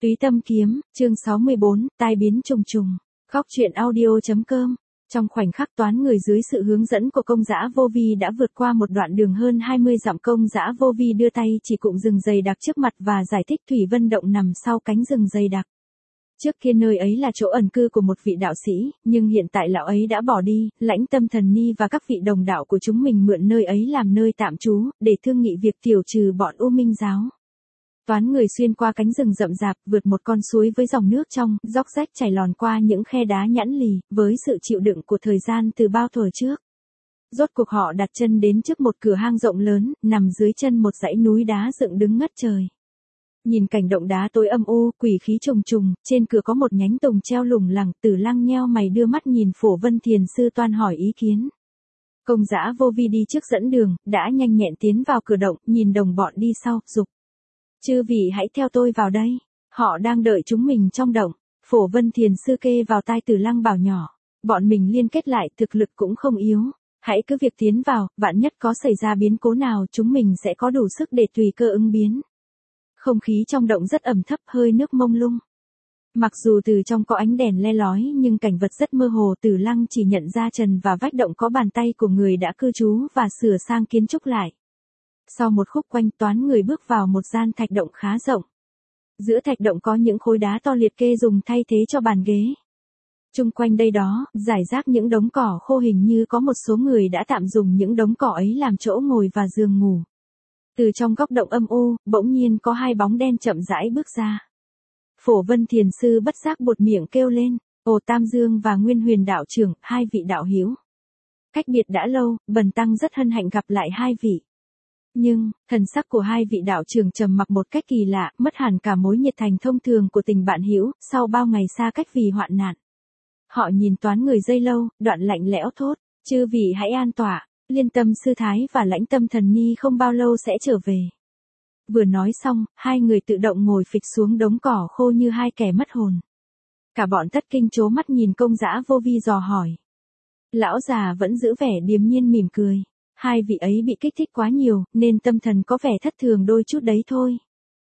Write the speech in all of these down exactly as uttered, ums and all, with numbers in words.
Túy Tâm Kiếm, chương sáu mươi bốn, tai biến trùng trùng. Góc truyện audio.com. Trong khoảnh khắc toán người dưới sự hướng dẫn của công dã Vô Vi đã vượt qua một đoạn đường hơn hai mươi dặm, công dã Vô Vi đưa tay chỉ cụm rừng dày đặc trước mặt và giải thích Thủy Vân Động nằm sau cánh rừng dày đặc. Trước kia nơi ấy là chỗ ẩn cư của một vị đạo sĩ, nhưng hiện tại lão ấy đã bỏ đi, Lãnh Tâm Thần Ni và các vị đồng đạo của chúng mình mượn nơi ấy làm nơi tạm trú, để thương nghị việc tiểu trừ bọn U Minh giáo. Toán người xuyên qua cánh rừng rậm rạp, vượt một con suối với dòng nước trong, róc rách chảy lòn qua những khe đá nhẵn lì, với sự chịu đựng của thời gian từ bao thuở trước. Rốt cuộc họ đặt chân đến trước một cửa hang rộng lớn, nằm dưới chân một dãy núi đá dựng đứng ngất trời. Nhìn cảnh động đá tối âm u, quỷ khí trùng trùng, trên cửa có một nhánh tùng treo lủng lẳng, Tử Lăng nheo mày đưa mắt nhìn Phổ Vân Thiền sư toan hỏi ý kiến. Công dã Vô Vi đi trước dẫn đường, đã nhanh nhẹn tiến vào cửa động, nhìn đồng bọn đi sau, dục: "Chư vị hãy theo tôi vào đây, họ đang đợi chúng mình trong động." Phổ Vân Thiền sư kê vào tai Tử Lăng bảo nhỏ: "Bọn mình liên kết lại, thực lực cũng không yếu, hãy cứ việc tiến vào, vạn nhất có xảy ra biến cố nào chúng mình sẽ có đủ sức để tùy cơ ứng biến." Không khí trong động rất ẩm thấp, hơi nước mông lung. Mặc dù từ trong có ánh đèn le lói nhưng cảnh vật rất mơ hồ, Tử Lăng chỉ nhận ra trần và vách động có bàn tay của người đã cư trú và sửa sang kiến trúc lại. Sau một khúc quanh, toán người bước vào một gian thạch động khá rộng. Giữa thạch động có những khối đá to liệt kê dùng thay thế cho bàn ghế. Chung quanh đây đó, rải rác những đống cỏ khô, hình như có một số người đã tạm dùng những đống cỏ ấy làm chỗ ngồi và giường ngủ. Từ trong góc động âm u, bỗng nhiên có hai bóng đen chậm rãi bước ra. Phổ Vân Thiền sư bất giác buột miệng kêu lên: "Ồ, Tam Dương và Nguyên Huyền đạo trưởng, hai vị đạo hữu. Cách biệt đã lâu, bần tăng rất hân hạnh gặp lại hai vị." Nhưng, thần sắc của hai vị đạo trưởng trầm mặc một cách kỳ lạ, mất hẳn cả mối nhiệt thành thông thường của tình bạn hữu, sau bao ngày xa cách vì hoạn nạn. Họ nhìn toán người giây lâu, đoạn lạnh lẽo thốt: "Chư vị hãy an tọa, Liên Tâm sư thái và Lãnh Tâm Thần Ni không bao lâu sẽ trở về." Vừa nói xong, hai người tự động ngồi phịch xuống đống cỏ khô như hai kẻ mất hồn. Cả bọn thất kinh trố mắt nhìn công dã Vô Vi dò hỏi. Lão già vẫn giữ vẻ điềm nhiên mỉm cười: "Hai vị ấy bị kích thích quá nhiều, nên tâm thần có vẻ thất thường đôi chút đấy thôi."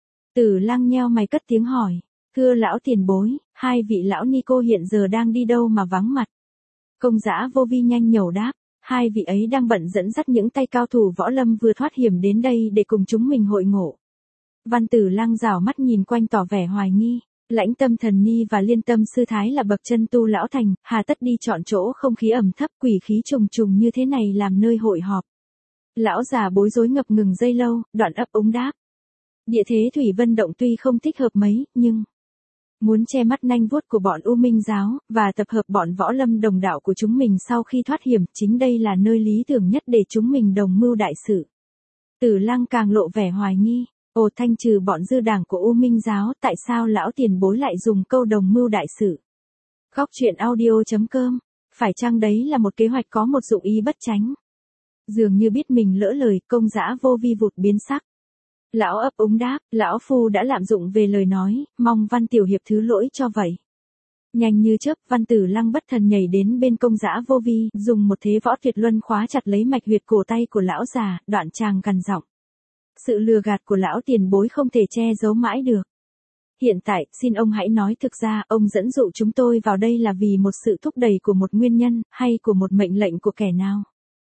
Tử Lăng nheo mày cất tiếng hỏi: "Thưa lão tiền bối, hai vị lão ni cô hiện giờ đang đi đâu mà vắng mặt?" Công dã Vô Vi nhanh nhẩu đáp: "Hai vị ấy đang bận dẫn dắt những tay cao thủ võ lâm vừa thoát hiểm đến đây để cùng chúng mình hội ngộ." Văn Tử Lăng rảo mắt nhìn quanh tỏ vẻ hoài nghi. Lãnh Tâm Thần Ni và Liên Tâm sư thái là bậc chân tu lão thành, hà tất đi chọn chỗ không khí ẩm thấp, quỷ khí trùng trùng như thế này làm nơi hội họp. Lão già bối rối ngập ngừng giây lâu, đoạn ấp úng đáp: "Địa thế Thủy Vân Động tuy không thích hợp mấy, nhưng muốn che mắt nanh vuốt của bọn U Minh giáo, và tập hợp bọn võ lâm đồng đạo của chúng mình sau khi thoát hiểm, chính đây là nơi lý tưởng nhất để chúng mình đồng mưu đại sự." Tử Lăng càng lộ vẻ hoài nghi: "Ồ, thanh trừ bọn dư đảng của U Minh giáo, tại sao lão tiền bối lại dùng câu đồng mưu đại sự?" Góc truyện audio.com. Phải chăng đấy là một kế hoạch có một dụng ý bất chánh? Dường như biết mình lỡ lời, công dã Vô Vi vụt biến sắc. Lão ấp úng đáp: "Lão phu đã lạm dụng về lời nói, mong Văn tiểu hiệp thứ lỗi cho vậy." Nhanh như chớp, Văn Tử Lăng bất thần nhảy đến bên công dã Vô Vi, dùng một thế võ tuyệt luân khóa chặt lấy mạch huyệt cổ tay của lão già, đoạn chàng gằn giọng: "Sự lừa gạt của lão tiền bối không thể che giấu mãi được. Hiện tại, xin ông hãy nói thực ra, ông dẫn dụ chúng tôi vào đây là vì một sự thúc đẩy của một nguyên nhân, hay của một mệnh lệnh của kẻ nào?"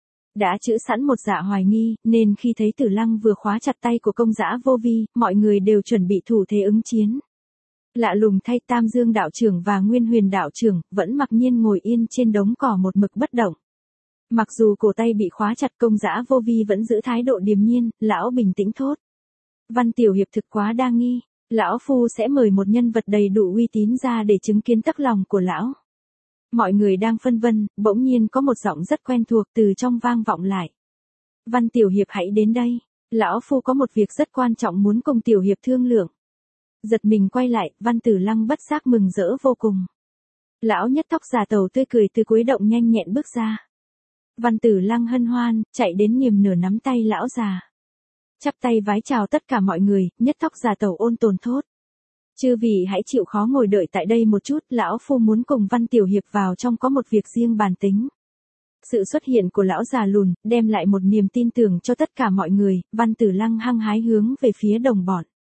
Đã chữ sẵn một dạ hoài nghi, nên khi thấy Tử Lăng vừa khóa chặt tay của công dã Vô Vi, mọi người đều chuẩn bị thủ thế ứng chiến. Lạ lùng thay, Tam Dương đạo trưởng và Nguyên Huyền đạo trưởng vẫn mặc nhiên ngồi yên trên đống cỏ một mực bất động. Mặc dù cổ tay bị khóa chặt, công dã Vô Vi vẫn giữ thái độ điềm nhiên, lão bình tĩnh thốt: "Văn tiểu hiệp thực quá đa nghi, lão phu sẽ mời một nhân vật đầy đủ uy tín ra để chứng kiến tấc lòng của lão." Mọi người đang phân vân, bỗng nhiên có một giọng rất quen thuộc từ trong vang vọng lại: "Văn tiểu hiệp hãy đến đây, lão phu có một việc rất quan trọng muốn cùng tiểu hiệp thương lượng." Giật mình quay lại, Văn Tử Lăng bất giác mừng rỡ vô cùng. Lão nhất tóc già tầu tươi cười từ cuối động nhanh nhẹn bước ra. Văn Tử Lăng hân hoan, chạy đến niềm nửa nắm tay lão già. Chắp tay vái chào tất cả mọi người, nhất tóc già tầu ôn tồn thốt: "Chư vị hãy chịu khó ngồi đợi tại đây một chút, lão phu muốn cùng Văn tiểu hiệp vào trong có một việc riêng bàn tính." Sự xuất hiện của lão già lùn, đem lại một niềm tin tưởng cho tất cả mọi người, Văn Tử Lăng hăng hái hướng về phía đồng bọn.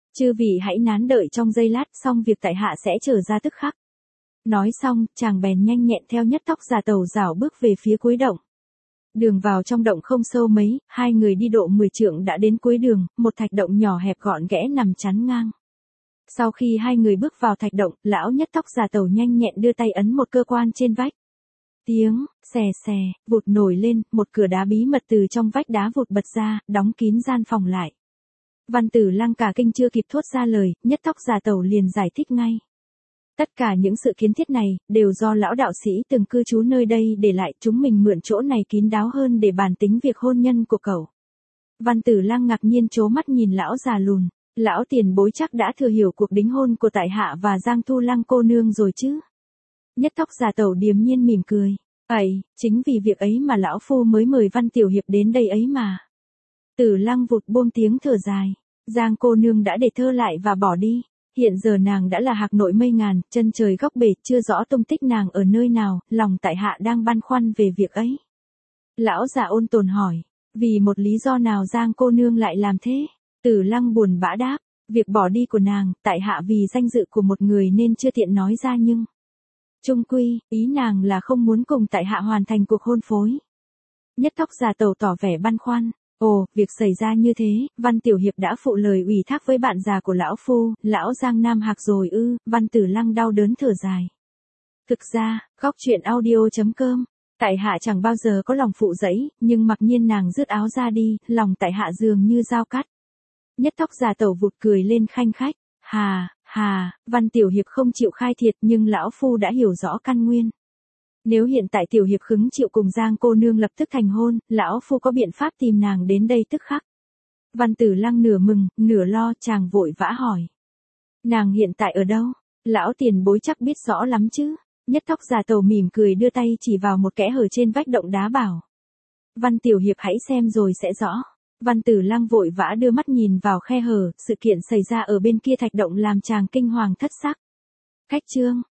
Chư vị hãy nán đợi trong giây lát, xong việc tại hạ sẽ trở ra tức khắc. Nói xong, chàng bèn nhanh nhẹn theo Nhất Tóc Già Tẩu rảo bước về phía cuối động. Đường vào trong động không sâu mấy, hai người đi độ mười trượng đã đến cuối đường, một thạch động nhỏ hẹp gọn ghẽ nằm chắn ngang. Sau khi hai người bước vào thạch động, lão Nhất Tóc Già Tẩu nhanh nhẹn đưa tay ấn một cơ quan trên vách. Tiếng, xè xè, vụt nổi lên, một cửa đá bí mật từ trong vách đá vụt bật ra, đóng kín gian phòng lại. Văn Tử Lăng cả kinh chưa kịp thốt ra lời, Nhất Tóc Già Tẩu liền giải thích ngay. Tất cả những sự kiến thiết này, đều do lão đạo sĩ từng cư trú nơi đây để lại, chúng mình mượn chỗ này kín đáo hơn để bàn tính việc hôn nhân của cậu. Văn Tử Lăng ngạc nhiên trố mắt nhìn lão già lùn, lão tiền bối chắc đã thừa hiểu cuộc đính hôn của tại hạ và Giang Thu Lăng cô nương rồi chứ. Nhất Tóc Già Tẩu điềm nhiên mỉm cười, ấy, chính vì việc ấy mà lão phu mới mời Văn Tiểu Hiệp đến đây ấy mà. Tử Lăng vụt buông tiếng thở dài, Giang cô nương đã để thơ lại và bỏ đi. Hiện giờ nàng đã là hạc nội mây ngàn, chân trời góc bể, chưa rõ tung tích nàng ở nơi nào, lòng tại hạ đang băn khoăn về việc ấy. Lão già ôn tồn hỏi, vì một lý do nào Giang cô nương lại làm thế? Tử Lăng buồn bã đáp, việc bỏ đi của nàng, tại hạ vì danh dự của một người nên chưa tiện nói ra nhưng... Chung quy, ý nàng là không muốn cùng tại hạ hoàn thành cuộc hôn phối. Nhất Tóc Già Tẩu tỏ vẻ băn khoăn. Ồ, việc xảy ra như thế, Văn Tiểu Hiệp đã phụ lời ủy thác với bạn già của lão phu, lão Giang Nam Hạc rồi ư, Văn Tử Lăng đau đớn thở dài. Thực ra, góc truyện audio chấm com, tại hạ chẳng bao giờ có lòng phụ dẫy, nhưng mặc nhiên nàng rứt áo ra đi, lòng tại hạ dường như dao cắt. Nhất Tóc Già Tẩu vụt cười lên khanh khách, hà, hà, Văn Tiểu Hiệp không chịu khai thiệt nhưng lão phu đã hiểu rõ căn nguyên. Nếu hiện tại Tiểu Hiệp khứng chịu cùng Giang cô nương lập tức thành hôn, lão phu có biện pháp tìm nàng đến đây tức khắc. Văn Tử Lăng nửa mừng, nửa lo, chàng vội vã hỏi. Nàng hiện tại ở đâu? Lão tiền bối chắc biết rõ lắm chứ. Nhất Tóc Già Tẩu mỉm cười đưa tay chỉ vào một kẽ hở trên vách động đá bảo. Văn Tiểu Hiệp hãy xem rồi sẽ rõ. Văn Tử Lăng vội vã đưa mắt nhìn vào khe hở, sự kiện xảy ra ở bên kia thạch động làm chàng kinh hoàng thất sắc. Khách chương.